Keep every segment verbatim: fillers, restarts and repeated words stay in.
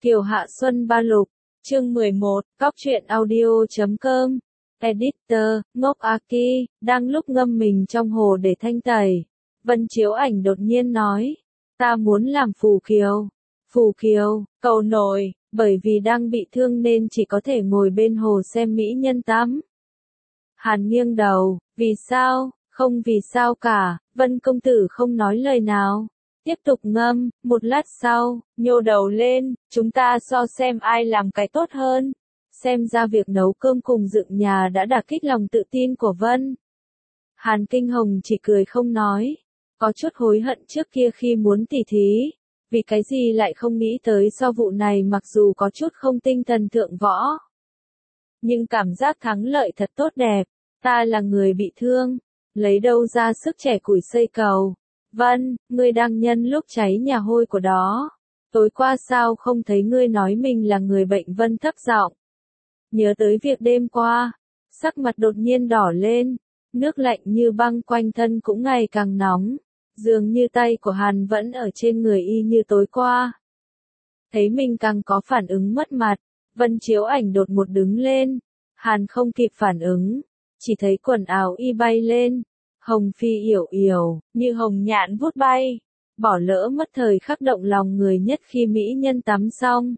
Kiều Hạ Xuân Ba Lục, chương mười một, Cóc truyện audio chấm com, Editor, Ngốc Aki, đang lúc ngâm mình trong hồ để thanh tẩy. Vân Chiếu Ảnh đột nhiên nói, ta muốn làm phù kiều. Phù kiều, cầu nổi, bởi vì đang bị thương nên chỉ có thể ngồi bên hồ xem mỹ nhân tắm. Hàn nghiêng đầu, vì sao, không vì sao cả, Vân công tử không nói lời nào. Tiếp tục ngâm, một lát sau, nhô đầu lên, chúng ta so xem ai làm cái tốt hơn. Xem ra việc nấu cơm cùng dựng nhà đã đả kích lòng tự tin của Vân. Hàn Kinh Hồng chỉ cười không nói, có chút hối hận trước kia khi muốn tỉ thí, vì cái gì lại không nghĩ tới so vụ này mặc dù có chút không tinh thần thượng võ. Nhưng cảm giác thắng lợi thật tốt đẹp, ta là người bị thương, lấy đâu ra sức trẻ củi xây cầu. Vân, ngươi đang nhân lúc cháy nhà hôi của đó. Tối qua sao không thấy ngươi nói mình là người bệnh? Vân thấp giọng. Nhớ tới việc đêm qua, sắc mặt đột nhiên đỏ lên, nước lạnh như băng quanh thân cũng ngày càng nóng, dường như tay của Hàn vẫn ở trên người y như tối qua. Thấy mình càng có phản ứng mất mặt, Vân Chiếu Ảnh đột một đứng lên, Hàn không kịp phản ứng, chỉ thấy quần áo y bay lên. Hồng phi yểu yểu, như hồng nhạn vút bay, bỏ lỡ mất thời khắc động lòng người nhất khi mỹ nhân tắm xong.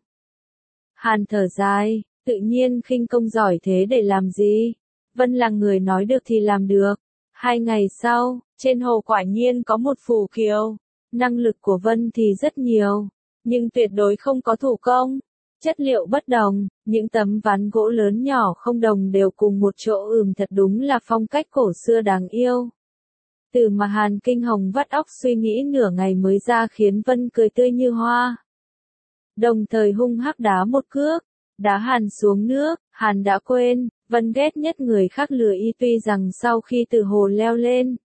Hàn thở dài, tự nhiên khinh công giỏi thế để làm gì? Vân là người nói được thì làm được. Hai ngày sau, trên hồ quả nhiên có một phù kiều. Năng lực của Vân thì rất nhiều, nhưng tuyệt đối không có thủ công. Chất liệu bất đồng, những tấm ván gỗ lớn nhỏ không đồng đều cùng một chỗ, ừm thật đúng là phong cách cổ xưa đáng yêu. Từ mà Hàn Kinh Hồng vắt óc suy nghĩ nửa ngày mới ra khiến Vân cười tươi như hoa. Đồng thời hung hắc đá một cước, đá Hàn xuống nước. Hàn đã quên, Vân ghét nhất người khác lừa y, tuy rằng sau khi từ hồ leo lên,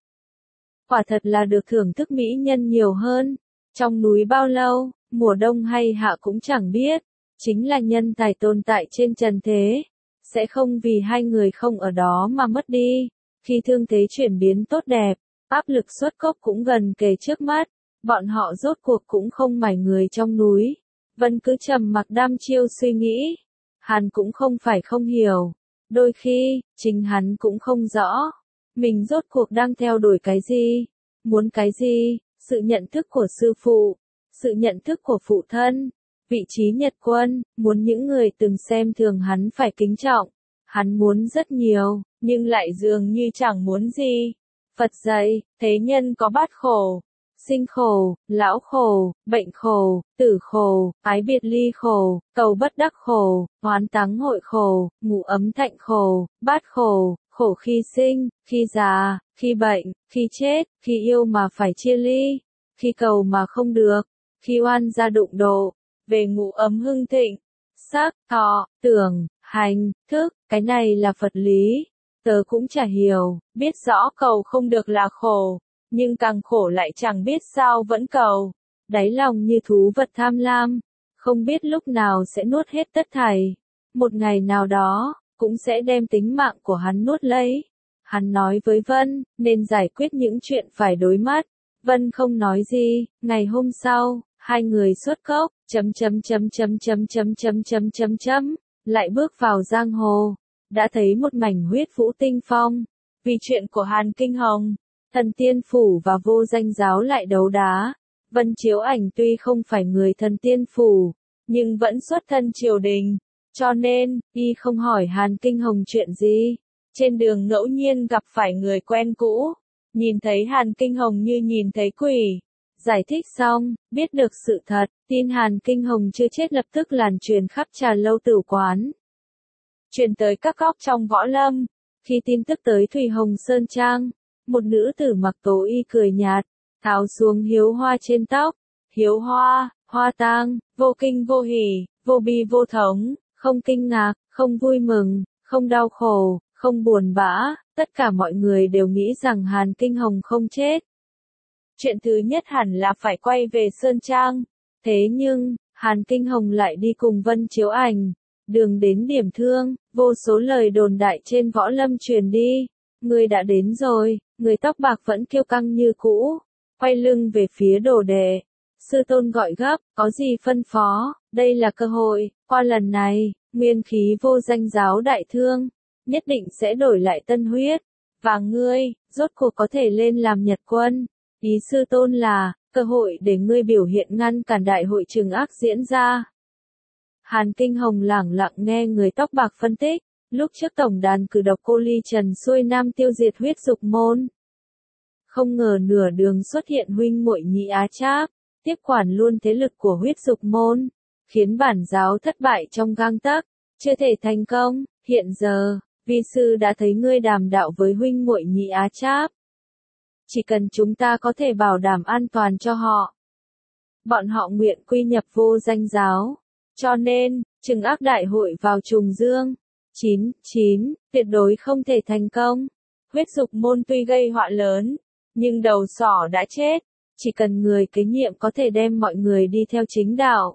quả thật là được thưởng thức mỹ nhân nhiều hơn. Trong núi bao lâu, mùa đông hay hạ cũng chẳng biết. Chính là nhân tài tồn tại trên trần thế, sẽ không vì hai người không ở đó mà mất đi. Khi thương thế chuyển biến tốt đẹp, áp lực xuất cốc cũng gần kề trước mắt, bọn họ rốt cuộc cũng không mải người trong núi. Vân cứ trầm mặc đăm chiêu suy nghĩ. Hàn cũng không phải không hiểu, đôi khi, chính hắn cũng không rõ, mình rốt cuộc đang theo đuổi cái gì, muốn cái gì, sự nhận thức của sư phụ, sự nhận thức của phụ thân. Vị trí Nhật quân, muốn những người từng xem thường hắn phải kính trọng. Hắn muốn rất nhiều, nhưng lại dường như chẳng muốn gì. Phật dạy, thế nhân có bát khổ. Sinh khổ, lão khổ, bệnh khổ, tử khổ, ái biệt ly khổ, cầu bất đắc khổ, oán táng hội khổ, ngủ ấm thạnh khổ, bát khổ, khổ khi sinh, khi già, khi bệnh, khi chết, khi yêu mà phải chia ly, khi cầu mà không được, khi oan gia đụng độ. Về ngủ ấm hưng thịnh, sắc, thọ, tưởng, hành, thức, cái này là Phật lý. Tớ cũng chả hiểu, biết rõ cầu không được là khổ, nhưng càng khổ lại chẳng biết sao vẫn cầu. Đáy lòng như thú vật tham lam, không biết lúc nào sẽ nuốt hết tất thảy. Một ngày nào đó, cũng sẽ đem tính mạng của hắn nuốt lấy. Hắn nói với Vân, nên giải quyết những chuyện phải đối mắt. Vân không nói gì. Ngày hôm sau, hai người xuất cốc, chấm chấm chấm chấm chấm chấm chấm chấm chấm chấm, lại bước vào giang hồ, đã thấy một mảnh huyết vũ tinh phong. Vì chuyện của Hàn Kinh Hồng, Thần Tiên Phủ và Vô Danh Giáo lại đấu đá. Vân Chiếu Ảnh tuy không phải người Thần Tiên Phủ, nhưng vẫn xuất thân triều đình, cho nên, y không hỏi Hàn Kinh Hồng chuyện gì. Trên đường ngẫu nhiên gặp phải người quen cũ, nhìn thấy Hàn Kinh Hồng như nhìn thấy quỷ. Giải thích xong, biết được sự thật, tin Hàn Kinh Hồng chưa chết lập tức lan truyền khắp trà lâu tử quán. Truyền tới các góc trong võ lâm. Khi tin tức tới Thủy Hồng Sơn Trang, một nữ tử mặc tố y cười nhạt, tháo xuống hiếu hoa trên tóc. Hiếu hoa, hoa tang, vô kinh vô hỉ, vô bi vô thống, không kinh ngạc, không vui mừng, không đau khổ, không buồn bã, tất cả mọi người đều nghĩ rằng Hàn Kinh Hồng không chết. Chuyện thứ nhất hẳn là phải quay về Sơn Trang. Thế nhưng, Hàn Kinh Hồng lại đi cùng Vân Chiếu Ảnh. Đường đến điểm thương, vô số lời đồn đại trên võ lâm truyền đi. Người đã đến rồi, người tóc bạc vẫn kiêu căng như cũ, quay lưng về phía đồ đệ. Sư tôn gọi gấp, có gì phân phó, đây là cơ hội, qua lần này, nguyên khí vô danh giáo đại thương, nhất định sẽ đổi lại tân huyết, và ngươi, rốt cuộc có thể lên làm Nhật quân. Ý sư tôn là, cơ hội để ngươi biểu hiện ngăn cản đại hội trừng ác diễn ra. Hàn Kinh Hồng lẳng lặng nghe người tóc bạc phân tích, lúc trước tổng đàn cử độc cô ly trần xuôi nam tiêu diệt huyết dục môn. Không ngờ nửa đường xuất hiện huynh muội Nhị Á Tráp, tiếp quản luôn thế lực của huyết dục môn, khiến bản giáo thất bại trong gang tấc, chưa thể thành công. Hiện giờ, vi sư đã thấy ngươi đàm đạo với huynh muội Nhị Á Tráp. Chỉ cần chúng ta có thể bảo đảm an toàn cho họ, bọn họ nguyện quy nhập vô danh giáo. Cho nên, trừng ác đại hội vào trùng dương, chín chín, tuyệt đối không thể thành công. Huyết dục môn tuy gây họa lớn, nhưng đầu sỏ đã chết, chỉ cần người kế nhiệm có thể đem mọi người đi theo chính đạo.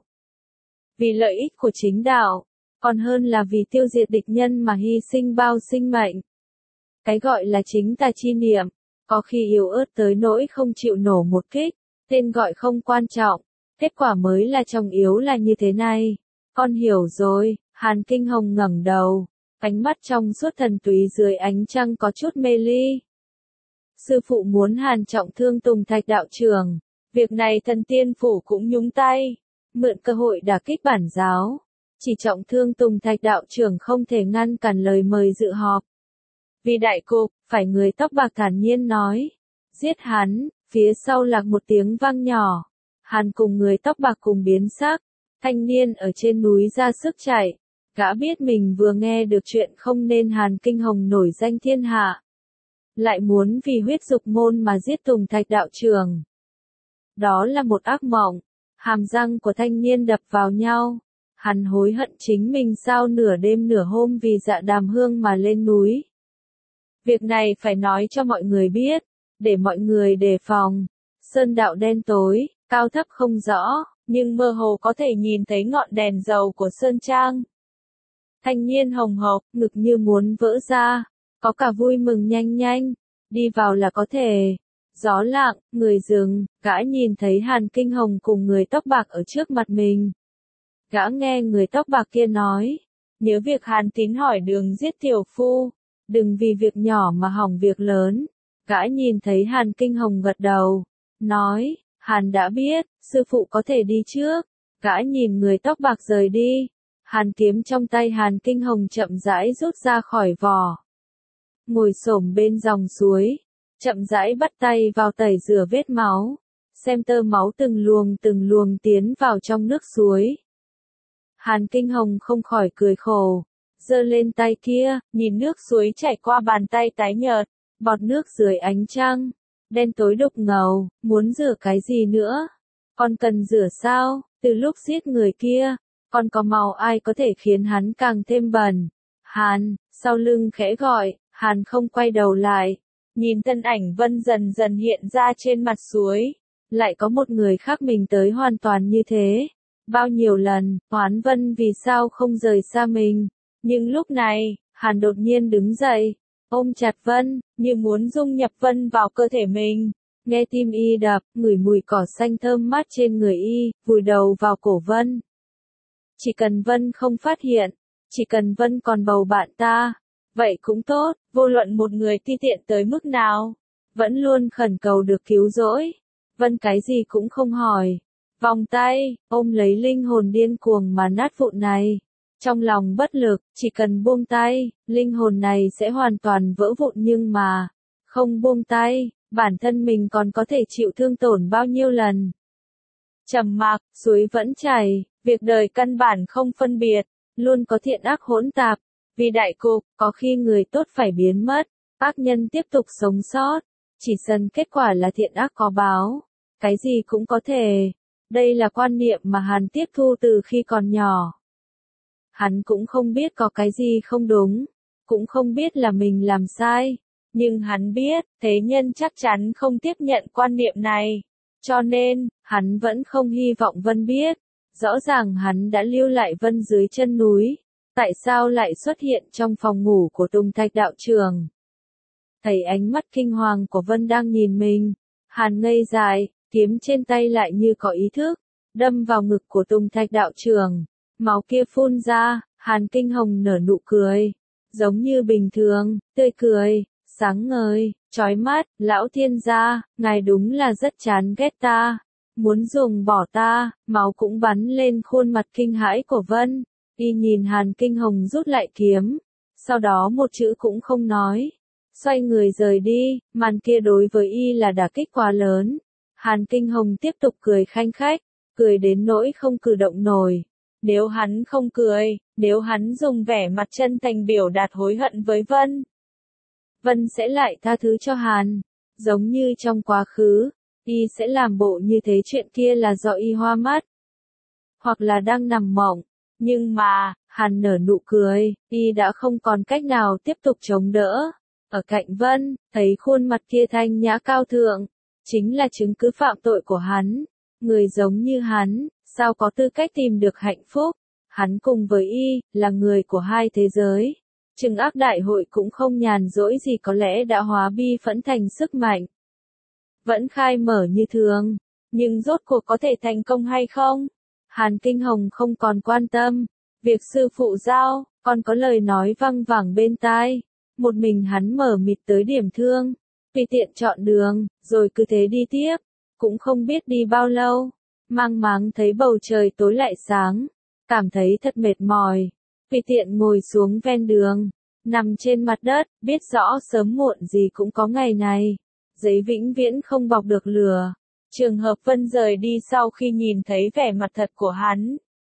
Vì lợi ích của chính đạo, còn hơn là vì tiêu diệt địch nhân mà hy sinh bao sinh mệnh. Cái gọi là chính tà chi niệm, có khi yếu ớt tới nỗi không chịu nổ một kích, tên gọi không quan trọng, kết quả mới là trọng yếu là như thế này. Con hiểu rồi, Hàn Kinh Hồng ngẩng đầu, ánh mắt trong suốt thần túy dưới ánh trăng có chút mê ly. Sư phụ muốn Hàn trọng thương Tùng Thạch đạo trưởng, việc này thần tiên phủ cũng nhúng tay, mượn cơ hội đả kích bản giáo. Chỉ trọng thương Tùng Thạch đạo trưởng không thể ngăn cản lời mời dự họp. Vì đại cục, phải người tóc bạc thản nhiên nói, giết hắn, phía sau lạc một tiếng vang nhỏ. Hàn cùng người tóc bạc cùng biến sắc, thanh niên ở trên núi ra sức chạy, gã biết mình vừa nghe được chuyện không nên Hàn Kinh Hồng nổi danh thiên hạ. Lại muốn vì huyết dục môn mà giết Tùng Thạch đạo trưởng. Đó là một ác mộng, hàm răng của thanh niên đập vào nhau, hắn hối hận chính mình sao nửa đêm nửa hôm vì Dạ Đàm Hương mà lên núi. Việc này phải nói cho mọi người biết, để mọi người đề phòng. Sơn đạo đen tối, cao thấp không rõ, nhưng mơ hồ có thể nhìn thấy ngọn đèn dầu của Sơn Trang. Thanh niên hồng hộc, ngực như muốn vỡ ra, có cả vui mừng nhanh nhanh, đi vào là có thể. Gió lặng, người dừng, gã nhìn thấy Hàn Kinh Hồng cùng người tóc bạc ở trước mặt mình. Gã nghe người tóc bạc kia nói, nhớ việc Hàn Tín hỏi đường giết tiểu phu, đừng vì việc nhỏ mà hỏng việc lớn. Gã nhìn thấy Hàn Kinh Hồng gật đầu, nói, Hàn đã biết, sư phụ có thể đi trước. Gã nhìn người tóc bạc rời đi, Hàn kiếm trong tay Hàn Kinh Hồng chậm rãi rút ra khỏi vỏ. Ngồi xổm bên dòng suối, chậm rãi bắt tay vào tẩy rửa vết máu, xem tơ máu từng luồng từng luồng tiến vào trong nước suối. Hàn Kinh Hồng không khỏi cười khổ, giơ lên tay kia, nhìn nước suối chảy qua bàn tay tái nhợt, bọt nước dưới ánh trăng, đen tối đục ngầu, muốn rửa cái gì nữa? Con cần rửa sao? Từ lúc giết người kia, còn có màu ai có thể khiến hắn càng thêm bẩn? Hàn, sau lưng khẽ gọi, Hàn không quay đầu lại, nhìn thân ảnh Vân dần dần hiện ra trên mặt suối, lại có một người khác mình tới hoàn toàn như thế. Bao nhiêu lần, oán Vân vì sao không rời xa mình, nhưng lúc này, Hàn đột nhiên đứng dậy, ôm chặt Vân, như muốn dung nhập Vân vào cơ thể mình. Nghe tim y đập, ngửi mùi cỏ xanh thơm mát trên người y, vùi đầu vào cổ Vân. Chỉ cần Vân không phát hiện, chỉ cần Vân còn bầu bạn ta, vậy cũng tốt, vô luận một người ti tiện tới mức nào, vẫn luôn khẩn cầu được cứu rỗi. Vân cái gì cũng không hỏi, vòng tay, ôm lấy linh hồn điên cuồng mà nát vụn này. Trong lòng bất lực, chỉ cần buông tay, linh hồn này sẽ hoàn toàn vỡ vụn nhưng mà, không buông tay, bản thân mình còn có thể chịu thương tổn bao nhiêu lần. Trầm mặc, suối vẫn chảy, việc đời căn bản không phân biệt, luôn có thiện ác hỗn tạp. Vì đại cục, có khi người tốt phải biến mất, ác nhân tiếp tục sống sót. Chỉ dần kết quả là thiện ác có báo, cái gì cũng có thể. Đây là quan niệm mà hắn tiếp thu từ khi còn nhỏ. Hắn cũng không biết có cái gì không đúng, cũng không biết là mình làm sai, nhưng hắn biết, thế nhân chắc chắn không tiếp nhận quan niệm này, cho nên, hắn vẫn không hy vọng Vân biết. Rõ ràng hắn đã lưu lại Vân dưới chân núi, tại sao lại xuất hiện trong phòng ngủ của Tùng Thạch đạo trưởng? Thấy ánh mắt kinh hoàng của Vân đang nhìn mình, Hàn ngây dại, kiếm trên tay lại như có ý thức, đâm vào ngực của Tùng Thạch đạo trưởng. Máu kia phun ra, Hàn Kinh Hồng nở nụ cười, giống như bình thường, tươi cười, sáng ngời, chói mắt, lão thiên gia, ngài đúng là rất chán ghét ta, muốn dùng bỏ ta, máu cũng bắn lên khuôn mặt kinh hãi của Vân. Y nhìn Hàn Kinh Hồng rút lại kiếm, sau đó một chữ cũng không nói, xoay người rời đi. Màn kia đối với Y là đả kích quá lớn. Hàn Kinh Hồng tiếp tục cười khanh khách, cười đến nỗi không cử động nổi. Nếu hắn không cười, nếu hắn dùng vẻ mặt chân thành biểu đạt hối hận với Vân, Vân sẽ lại tha thứ cho Hàn. Giống như trong quá khứ, Y sẽ làm bộ như thế chuyện kia là do Y hoa mắt, hoặc là đang nằm mộng. Nhưng mà, Hàn nở nụ cười, Y đã không còn cách nào tiếp tục chống đỡ. Ở cạnh Vân, thấy khuôn mặt kia thanh nhã cao thượng, chính là chứng cứ phạm tội của hắn. Người giống như hắn, sao có tư cách tìm được hạnh phúc? Hắn cùng với Y, là người của hai thế giới. Trừng ác đại hội cũng không nhàn rỗi gì, có lẽ đã hóa bi phẫn thành sức mạnh. Vẫn khai mở như thường, nhưng rốt cuộc có thể thành công hay không? Hàn Kinh Hồng không còn quan tâm. Việc sư phụ giao, còn có lời nói văng vẳng bên tai. Một mình hắn mở mịt tới điểm thương, tùy tiện chọn đường, rồi cứ thế đi tiếp. Cũng không biết đi bao lâu, mang máng thấy bầu trời tối lại sáng, cảm thấy thật mệt mỏi. Tùy tiện ngồi xuống ven đường, nằm trên mặt đất, biết rõ sớm muộn gì cũng có ngày này. Giấy vĩnh viễn không bọc được lửa. Trường hợp Vân rời đi sau khi nhìn thấy vẻ mặt thật của hắn.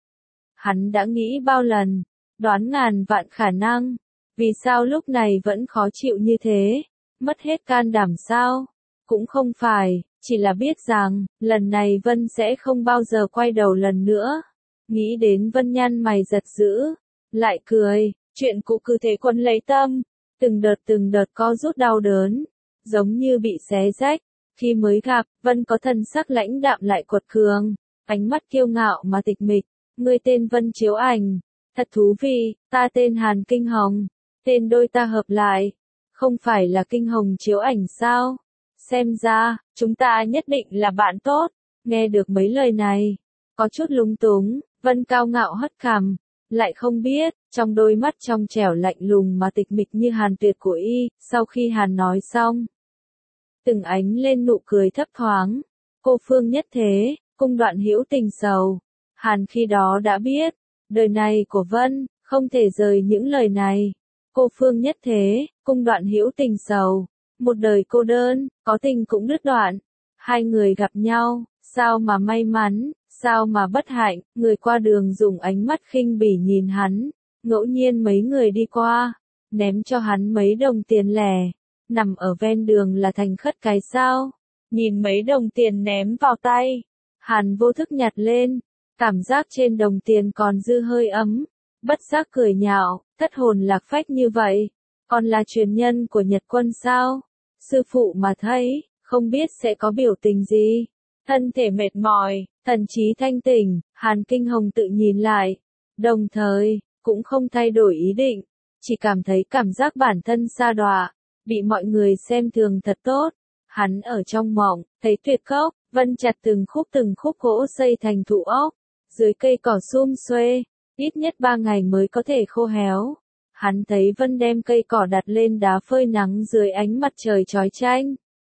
Hắn đã nghĩ bao lần, đoán ngàn vạn khả năng. Vì sao lúc này vẫn khó chịu như thế? Mất hết can đảm sao? Cũng không phải, chỉ là biết rằng, lần này Vân sẽ không bao giờ quay đầu lần nữa. Nghĩ đến Vân nhăn mày giật dữ, lại cười, chuyện cũ cứ thế quấn lấy tâm, từng đợt từng đợt co rút đau đớn, giống như bị xé rách. Khi mới gặp, Vân có thần sắc lãnh đạm lại quật cường, ánh mắt kiêu ngạo mà tịch mịch. Ngươi tên Vân Chiếu Ảnh, thật thú vị, ta tên Hàn Kinh Hồng, tên đôi ta hợp lại, không phải là Kinh Hồng Chiếu Ảnh sao? Xem ra, chúng ta nhất định là bạn tốt. Nghe được mấy lời này, có chút lúng túng, Vân cao ngạo hất cằm, lại không biết, trong đôi mắt trong trẻo lạnh lùng mà tịch mịch như Hàn Tuyệt của Y, sau khi Hàn nói xong, từng ánh lên nụ cười thấp thoáng. Cô Phương nhất thế, cung đoạn hữu tình sầu. Hàn khi đó đã biết, đời này của Vân, không thể rời những lời này. Cô Phương nhất thế, cung đoạn hữu tình sầu. Một đời cô đơn, có tình cũng đứt đoạn. Hai người gặp nhau, sao mà may mắn, sao mà bất hạnh. Người qua đường dùng ánh mắt khinh bỉ nhìn hắn. Ngẫu nhiên mấy người đi qua, ném cho hắn mấy đồng tiền lẻ. Nằm ở ven đường là thành khất cái sao? Nhìn mấy đồng tiền ném vào tay, Hàn vô thức nhặt lên, cảm giác trên đồng tiền còn dư hơi ấm, bất giác cười nhạo, thất hồn lạc phách như vậy, còn là truyền nhân của Nhật Quân sao? Sư phụ mà thấy, không biết sẽ có biểu tình gì. Thân thể mệt mỏi, thần trí thanh tỉnh, Hàn Kinh Hồng tự nhìn lại, đồng thời, cũng không thay đổi ý định, chỉ cảm thấy cảm giác bản thân sa đọa, bị mọi người xem thường thật tốt. Hắn ở trong mộng, thấy tuyệt cốc, Vân chặt từng khúc từng khúc gỗ xây thành thụ ốc, dưới cây cỏ sum xuê, ít nhất ba ngày mới có thể khô héo. Hắn thấy Vân đem cây cỏ đặt lên đá phơi nắng dưới ánh mặt trời chói chang,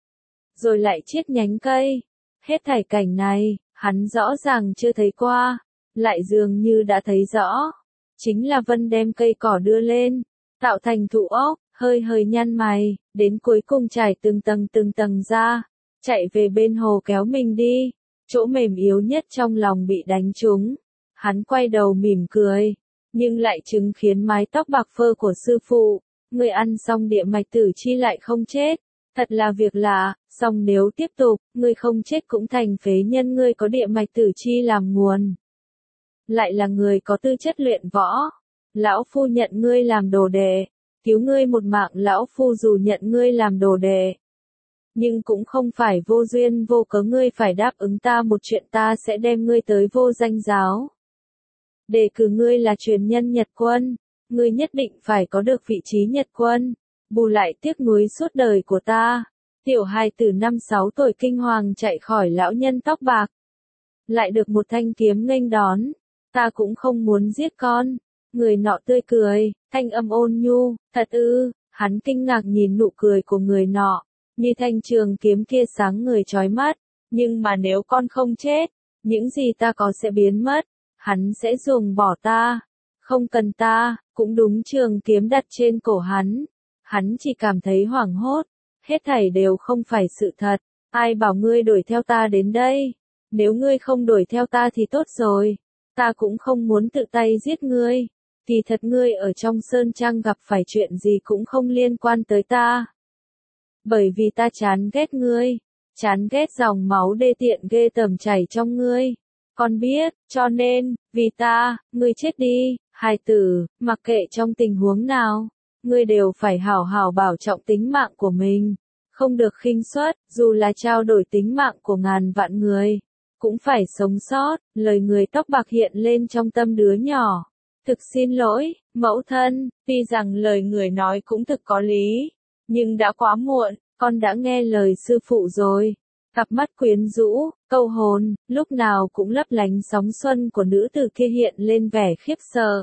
rồi lại chiết nhánh cây. Hết thảy cảnh này, hắn rõ ràng chưa thấy qua, lại dường như đã thấy rõ. Chính là Vân đem cây cỏ đưa lên, tạo thành thụ ốc, hơi hơi nhăn mày, đến cuối cùng trải từng tầng từng tầng ra, chạy về bên hồ kéo mình đi. Chỗ mềm yếu nhất trong lòng bị đánh trúng. Hắn quay đầu mỉm cười, nhưng lại chứng khiến mái tóc bạc phơ của sư phụ, người ăn xong địa mạch tử chi lại không chết. Thật là việc lạ, song nếu tiếp tục, ngươi không chết cũng thành phế nhân. Ngươi có địa mạch tử chi làm nguồn, lại là người có tư chất luyện võ. Lão phu nhận ngươi làm đồ đệ, cứu ngươi một mạng. Lão phu dù nhận ngươi làm đồ đệ, nhưng cũng không phải vô duyên vô cớ. Ngươi phải đáp ứng ta một chuyện, ta sẽ đem ngươi tới Vô Danh giáo, đề cử ngươi là truyền nhân Nhật Quân. Ngươi nhất định phải có được vị trí Nhật Quân, bù lại tiếc nuối suốt đời của ta. Tiểu hài tử năm sáu tuổi kinh hoàng chạy khỏi lão nhân tóc bạc. Lại được một thanh kiếm nghênh đón. Ta cũng không muốn giết con. Người nọ tươi cười, thanh âm ôn nhu, thật ư, hắn kinh ngạc nhìn nụ cười của người nọ. Như thanh trường kiếm kia sáng người chói mắt. Nhưng mà nếu con không chết, những gì ta có sẽ biến mất. Hắn sẽ ruồng bỏ ta. Không cần ta, cũng đúng trường kiếm đặt trên cổ hắn. Hắn chỉ cảm thấy hoảng hốt. Hết thảy đều không phải sự thật. Ai bảo ngươi đuổi theo ta đến đây? Nếu ngươi không đuổi theo ta thì tốt rồi. Ta cũng không muốn tự tay giết ngươi. Kỳ thật ngươi ở trong sơn trang gặp phải chuyện gì cũng không liên quan tới ta. Bởi vì ta chán ghét ngươi. Chán ghét dòng máu đê tiện ghê tởm chảy trong ngươi. Con biết, cho nên, vì ta, ngươi chết đi, hài tử, mặc kệ trong tình huống nào. Ngươi đều phải hảo hảo bảo trọng tính mạng của mình. Không được khinh suất, dù là trao đổi tính mạng của ngàn vạn người. Cũng phải sống sót, lời người tóc bạc hiện lên trong tâm đứa nhỏ. Thực xin lỗi, mẫu thân, tuy rằng lời người nói cũng thực có lý. Nhưng đã quá muộn, con đã nghe lời sư phụ rồi. Cặp mắt quyến rũ, câu hồn, lúc nào cũng lấp lánh sóng xuân của nữ tử kia hiện lên vẻ khiếp sợ.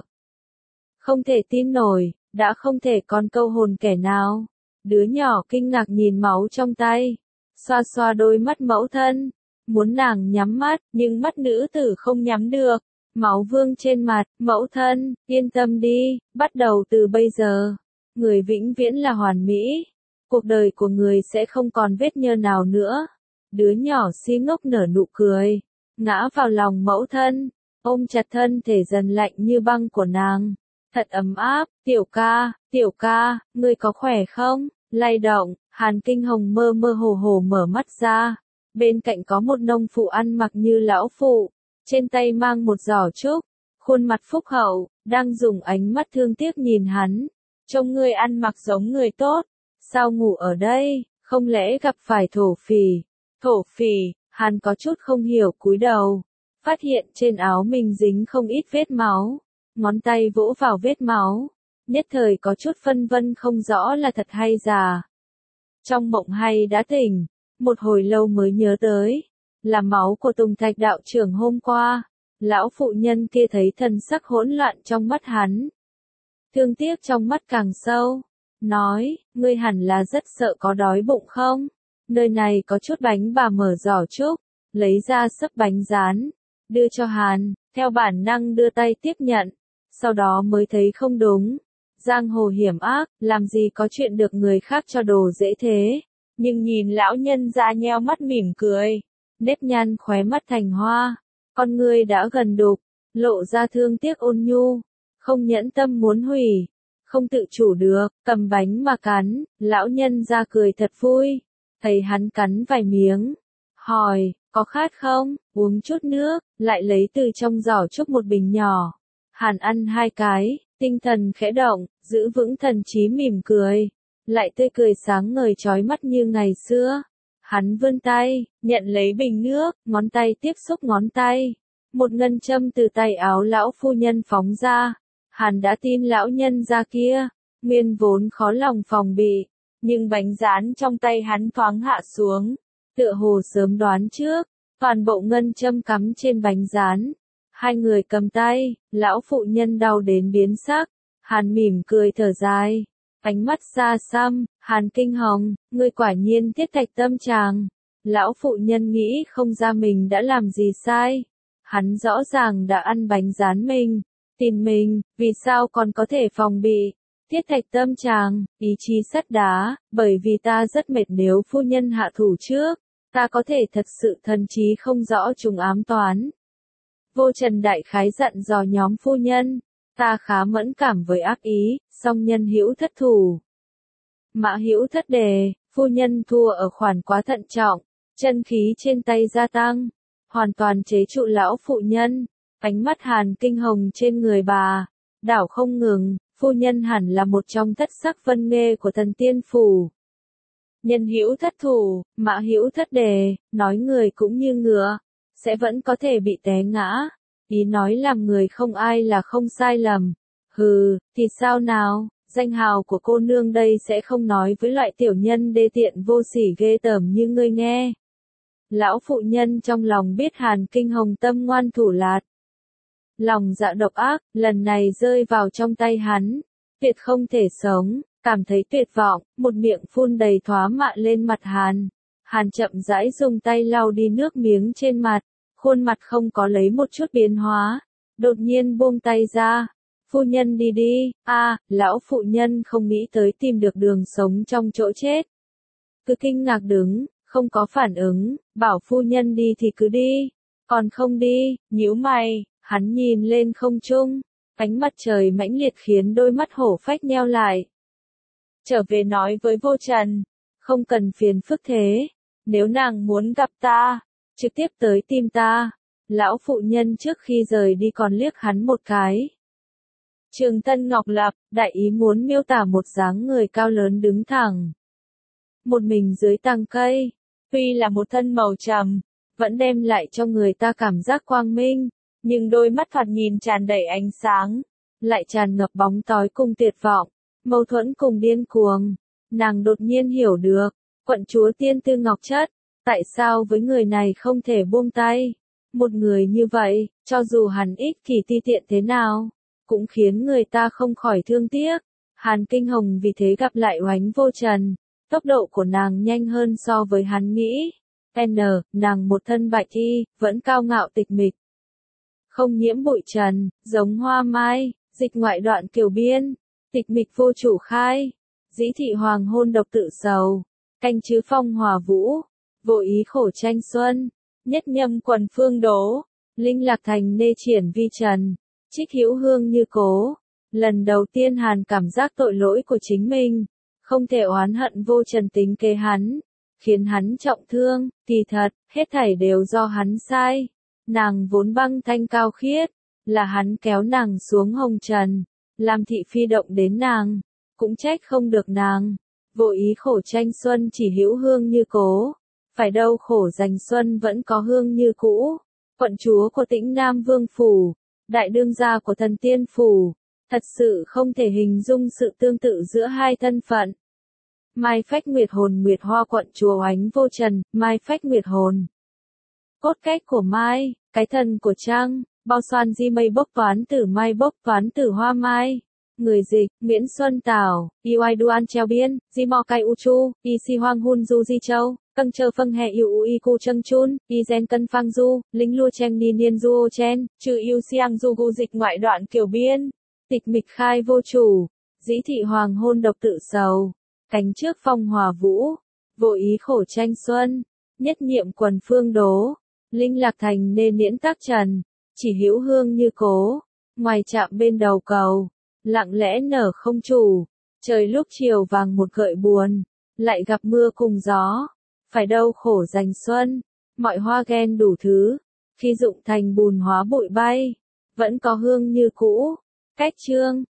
Không thể tin nổi, đã không thể còn câu hồn kẻ nào. Đứa nhỏ kinh ngạc nhìn máu trong tay. Xoa xoa đôi mắt mẫu thân. Muốn nàng nhắm mắt, nhưng mắt nữ tử không nhắm được. Máu vương trên mặt, mẫu thân, yên tâm đi, bắt đầu từ bây giờ. Người vĩnh viễn là hoàn mỹ. Cuộc đời của người sẽ không còn vết nhơ nào nữa. Đứa nhỏ si ngốc nở nụ cười. Ngã vào lòng mẫu thân. Ôm chặt thân thể dần lạnh như băng của nàng. Thật ấm áp, tiểu ca, tiểu ca, ngươi có khỏe không? Lay động, Hàn Kinh Hồng mơ mơ hồ hồ mở mắt ra. Bên cạnh có một nông phụ ăn mặc như lão phụ. Trên tay mang một giỏ trúc. Khuôn mặt phúc hậu, đang dùng ánh mắt thương tiếc nhìn hắn. Trông ngươi ăn mặc giống người tốt. Sao ngủ ở đây, không lẽ gặp phải thổ phỉ? Thổ phỉ, Hàn có chút không hiểu cúi đầu. Phát hiện trên áo mình dính không ít vết máu. Ngón tay vỗ vào vết máu. Nhất thời có chút phân vân không rõ là thật hay giả. Trong mộng hay đã tỉnh. Một hồi lâu mới nhớ tới. Là máu của Tùng Thạch đạo trưởng hôm qua. Lão phụ nhân kia thấy thần sắc hỗn loạn trong mắt hắn. Thương tiếc trong mắt càng sâu. Nói, ngươi hẳn là rất sợ có đói bụng không? Nơi này có chút bánh, bà mở giỏ trúc. Lấy ra sấp bánh rán. Đưa cho Hàn. Theo bản năng đưa tay tiếp nhận. Sau đó mới thấy không đúng. Giang hồ hiểm ác, làm gì có chuyện được người khác cho đồ dễ thế. Nhưng nhìn lão nhân ra nheo mắt mỉm cười. Nếp nhăn khóe mắt thành hoa. Con ngươi đã gần đục. Lộ ra thương tiếc ôn nhu. Không nhẫn tâm muốn hủy. Không tự chủ được, cầm bánh mà cắn. Lão nhân ra cười thật vui. Thấy hắn cắn vài miếng. Hỏi, có khát không? Uống chút nước. Lại lấy từ trong giỏ trúc một bình nhỏ. Hàn ăn hai cái, tinh thần khẽ động, giữ vững thần trí mỉm cười. Lại tươi cười sáng ngời chói mắt như ngày xưa. Hắn vươn tay, nhận lấy bình nước, ngón tay tiếp xúc ngón tay. Một ngân châm từ tay áo lão phu nhân phóng ra. Hàn đã tin lão nhân ra kia. Nguyên vốn khó lòng phòng bị. Nhưng bánh rán trong tay hắn thoáng hạ xuống. Tựa hồ sớm đoán trước. Toàn bộ ngân châm cắm trên bánh rán. Hai người cầm tay, lão phụ nhân đau đến biến sắc. Hàn mỉm cười thở dài. Ánh mắt xa xăm, Hàn Kinh Hồng, ngươi quả nhiên thiết thạch tâm tràng. Lão phụ nhân nghĩ không ra mình đã làm gì sai. Hắn rõ ràng đã ăn bánh rán mình, tin mình, vì sao còn có thể phòng bị. Thiết thạch tâm tràng, ý chí sắt đá, bởi vì ta rất mệt nếu phu nhân hạ thủ trước. Ta có thể thật sự thần trí không rõ trùng ám toán. Vô Trần đại khái dặn dò nhóm phu nhân, ta khá mẫn cảm với ác ý, song nhân hữu thất thủ. Mã hữu thất đề, phu nhân thua ở khoản quá thận trọng, chân khí trên tay gia tăng, hoàn toàn chế trụ lão phụ nhân. Ánh mắt Hàn Kinh Hồng trên người bà, đảo không ngừng, phu nhân hẳn là một trong thất sắc vân nghê của thần tiên phủ. Nhân hữu thất thủ, mã hữu thất đề, nói người cũng như ngựa. Sẽ vẫn có thể bị té ngã. Ý nói làm người không ai là không sai lầm. Hừ, thì sao nào, danh hào của cô nương đây sẽ không nói với loại tiểu nhân đê tiện vô sỉ ghê tởm như ngươi nghe. Lão phụ nhân trong lòng biết Hàn Kinh Hồng tâm ngoan thủ lạt. Lòng dạ độc ác, lần này rơi vào trong tay hắn. Tuyệt không thể sống, cảm thấy tuyệt vọng, một miệng phun đầy thoá mạ lên mặt Hàn. Hàn chậm rãi dùng tay lau đi nước miếng trên mặt, khuôn mặt không có lấy một chút biến hóa. Đột nhiên buông tay ra. Phu nhân đi đi, a à, lão phụ nhân không nghĩ tới tìm được đường sống trong chỗ chết. Cứ kinh ngạc đứng, không có phản ứng, bảo phu nhân đi thì cứ đi, còn không đi, nhíu mày, hắn nhìn lên không trung, ánh mặt trời mãnh liệt khiến đôi mắt hổ phách nheo lại. Trở về nói với Vô Trần, không cần phiền phức thế, nếu nàng muốn gặp ta, trực tiếp tới tìm ta. Lão phụ nhân trước khi rời đi còn liếc hắn một cái. Trường Tân Ngọc Lập, đại ý muốn miêu tả một dáng người cao lớn đứng thẳng. Một mình dưới tàng cây, tuy là một thân màu trầm, vẫn đem lại cho người ta cảm giác quang minh, nhưng đôi mắt thoạt nhìn tràn đầy ánh sáng, lại tràn ngập bóng tối cùng tuyệt vọng, mâu thuẫn cùng điên cuồng. Nàng đột nhiên hiểu được, quận chúa Tiên Tư Ngọc Chất, tại sao với người này không thể buông tay. Một người như vậy, cho dù hắn ích kỷ ti tiện thế nào, cũng khiến người ta không khỏi thương tiếc. Hàn Kinh Hồng vì thế gặp lại Oánh Vô Trần, tốc độ của nàng nhanh hơn so với hắn nghĩ. N, nàng một thân bạch y, vẫn cao ngạo tịch mịch. Không nhiễm bụi trần, giống hoa mai, dịch ngoại đoạn kiều biên, tịch mịch vô chủ khai, dĩ thị hoàng hôn độc tự sầu, canh chứ phong hòa vũ, vô ý khổ tranh xuân, nhất nhâm quần phương đố, linh lạc thành nê triển vi trần, trích hữu hương như cố. Lần đầu tiên Hàn cảm giác tội lỗi của chính mình, không thể oán hận Vô Trần tính kế hắn, khiến hắn trọng thương, kỳ thật, hết thảy đều do hắn sai. Nàng vốn băng thanh cao khiết, là hắn kéo nàng xuống hồng trần, làm thị phi động đến nàng, cũng trách không được nàng. Vô ý khổ tranh xuân chỉ hữu hương như cố, phải đâu khổ giành xuân vẫn có hương như cũ. Quận chúa của Tĩnh Nam Vương Phủ, đại đương gia của Thần Tiên Phủ, thật sự không thể hình dung sự tương tự giữa hai thân phận. Mai phách nguyệt hồn nguyệt hoa quận chúa Oánh Vô Trần, mai phách nguyệt hồn. Cốt cách của mai, cái thân của trăng, bao xoan di mây bốc toán tử mai bốc toán tử hoa mai. Người dịch, Miễn Xuân Tảo, y oai duan treo biên, di mò cai u chu, y si hoang hun du di châu, căng chờ phân hệ yêu u y cu trăng chun, y gen cân phang du, lính lua chen ni niên du ô chen, trừ yêu siang du gu dịch ngoại đoạn kiểu biên. Tịch mịch khai vô chủ, dĩ thị hoàng hôn độc tự sầu, cánh trước phong hòa vũ, vô ý khổ tranh xuân, nhất nhiệm quần phương đố, linh lạc thành nên niễn tác trần, chỉ hữu hương như cố, ngoài chạm bên đầu cầu, lặng lẽ nở không chủ, trời lúc chiều vàng một gợi buồn, lại gặp mưa cùng gió, phải đâu khổ giành xuân, mọi hoa ghen đủ thứ, khi dụng thành bùn hóa bụi bay, vẫn có hương như cũ. Cách chương